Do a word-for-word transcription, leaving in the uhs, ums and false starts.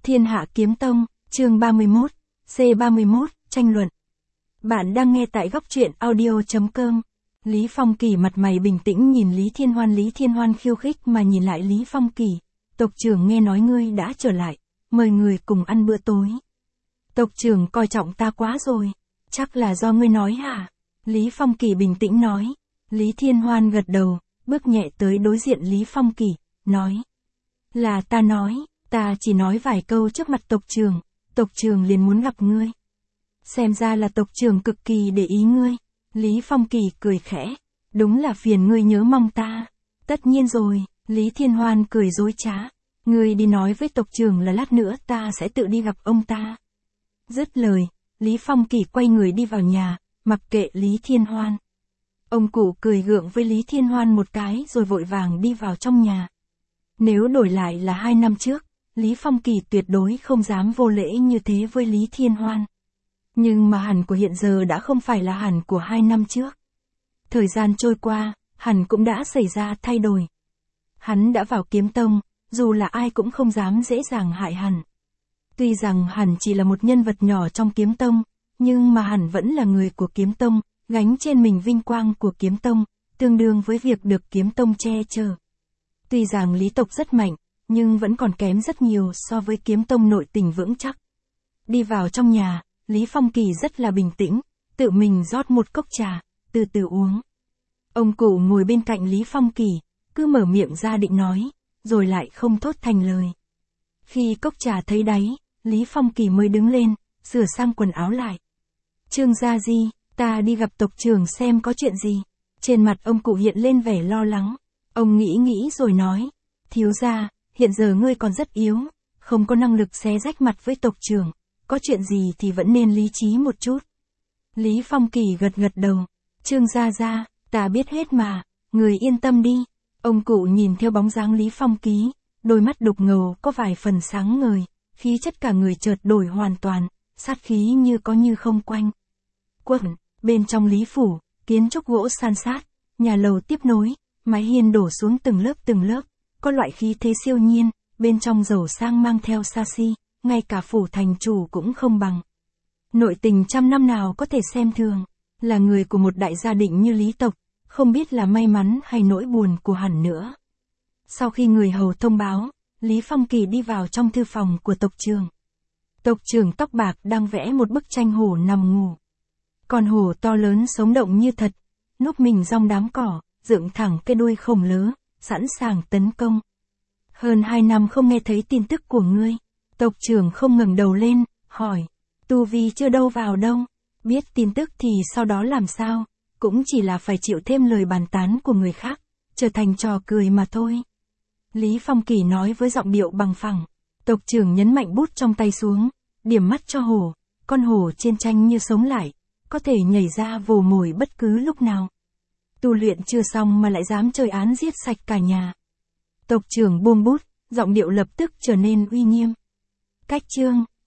Thiên Hạ Kiếm Tông, chương ba mươi mốt, C ba mươi mốt, tranh luận. Bạn đang nghe tại góc truyện audio chấm com. Lý Phong Kỳ mặt mày bình tĩnh nhìn Lý Thiên Hoan. Lý Thiên Hoan khiêu khích mà nhìn lại Lý Phong Kỳ. Tộc trưởng nghe nói ngươi đã trở lại, mời người cùng ăn bữa tối. Tộc trưởng coi trọng ta quá rồi, chắc là do ngươi nói hả? Lý Phong Kỳ bình tĩnh nói. Lý Thiên Hoan gật đầu, bước nhẹ tới đối diện Lý Phong Kỳ, nói. Là ta nói, ta chỉ nói vài câu trước mặt tộc trưởng, tộc trưởng liền muốn gặp ngươi. Xem ra là tộc trưởng cực kỳ để ý ngươi. Lý Phong Kỳ cười khẽ, đúng là phiền ngươi nhớ mong ta. Tất nhiên rồi, Lý Thiên Hoan cười dối trá. Ngươi đi nói với tộc trưởng là lát nữa ta sẽ tự đi gặp ông ta. Dứt lời, Lý Phong Kỳ quay người đi vào nhà, mặc kệ Lý Thiên Hoan. Ông cụ cười gượng với Lý Thiên Hoan một cái rồi vội vàng đi vào trong nhà. Nếu đổi lại là hai năm trước, Lý Phong Kỳ tuyệt đối không dám vô lễ như thế với Lý Thiên Hoan. Nhưng mà hẳn của hiện giờ đã không phải là hẳn của hai năm trước. Thời gian trôi qua, hẳn cũng đã xảy ra thay đổi. Hắn đã vào kiếm tông, dù là ai cũng không dám dễ dàng hại hẳn. Tuy rằng hẳn chỉ là một nhân vật nhỏ trong kiếm tông, nhưng mà hẳn vẫn là người của kiếm tông, gánh trên mình vinh quang của kiếm tông, tương đương với việc được kiếm tông che chở. Tuy rằng Lý tộc rất mạnh, nhưng vẫn còn kém rất nhiều so với kiếm tông nội tình vững chắc. Đi vào trong nhà, Lý Phong Kỳ rất là bình tĩnh, tự mình rót một cốc trà, từ từ uống. Ông cụ ngồi bên cạnh Lý Phong Kỳ, cứ mở miệng ra định nói, rồi lại không thốt thành lời. Khi cốc trà thấy đáy, Lý Phong Kỳ mới đứng lên, sửa sang quần áo lại. Trương gia di, ta đi gặp tộc trưởng xem có chuyện gì. Trên mặt ông cụ hiện lên vẻ lo lắng. Ông nghĩ nghĩ rồi nói, thiếu gia, hiện giờ ngươi còn rất yếu, không có năng lực xé rách mặt với tộc trưởng, có chuyện gì thì vẫn nên lý trí một chút. Lý Phong Kỳ gật gật đầu, Trương gia gia, ta biết hết mà, người yên tâm đi. Ông cụ nhìn theo bóng dáng Lý Phong Kỳ, đôi mắt đục ngầu có vài phần sáng ngời, khí chất cả người chợt đổi hoàn toàn, sát khí như có như không quanh. Quẩn, bên trong Lý phủ, kiến trúc gỗ san sát, nhà lầu tiếp nối, mái hiên đổ xuống từng lớp từng lớp, có loại khí thế siêu nhiên, bên trong giàu sang mang theo xa xi, ngay cả phủ thành chủ cũng không bằng. Nội tình trăm năm nào có thể xem thường, là người của một đại gia đình như Lý tộc, không biết là may mắn hay nỗi buồn của hẳn nữa. Sau khi người hầu thông báo, Lý Phong Kỳ đi vào trong thư phòng của tộc trưởng. Tộc trưởng tóc bạc đang vẽ một bức tranh hổ nằm ngủ. Con hổ to lớn sống động như thật, núp mình trong đám cỏ, dựng thẳng cái đuôi khổng lồ, sẵn sàng tấn công. Hơn hai năm không nghe thấy tin tức của ngươi. Tộc trưởng không ngẩng đầu lên, hỏi. Tu vi chưa đâu vào đâu. Biết tin tức thì sau đó làm sao, cũng chỉ là phải chịu thêm lời bàn tán của người khác, trở thành trò cười mà thôi. Lý Phong Kỳ nói với giọng điệu bằng phẳng. Tộc trưởng nhấn mạnh bút trong tay xuống, điểm mắt cho hổ. Con hổ trên tranh như sống lại, có thể nhảy ra vồ mồi bất cứ lúc nào. Tu luyện chưa xong mà lại dám chơi án giết sạch cả nhà. Tộc trưởng buông bút, giọng điệu lập tức trở nên uy nghiêm. Cách chương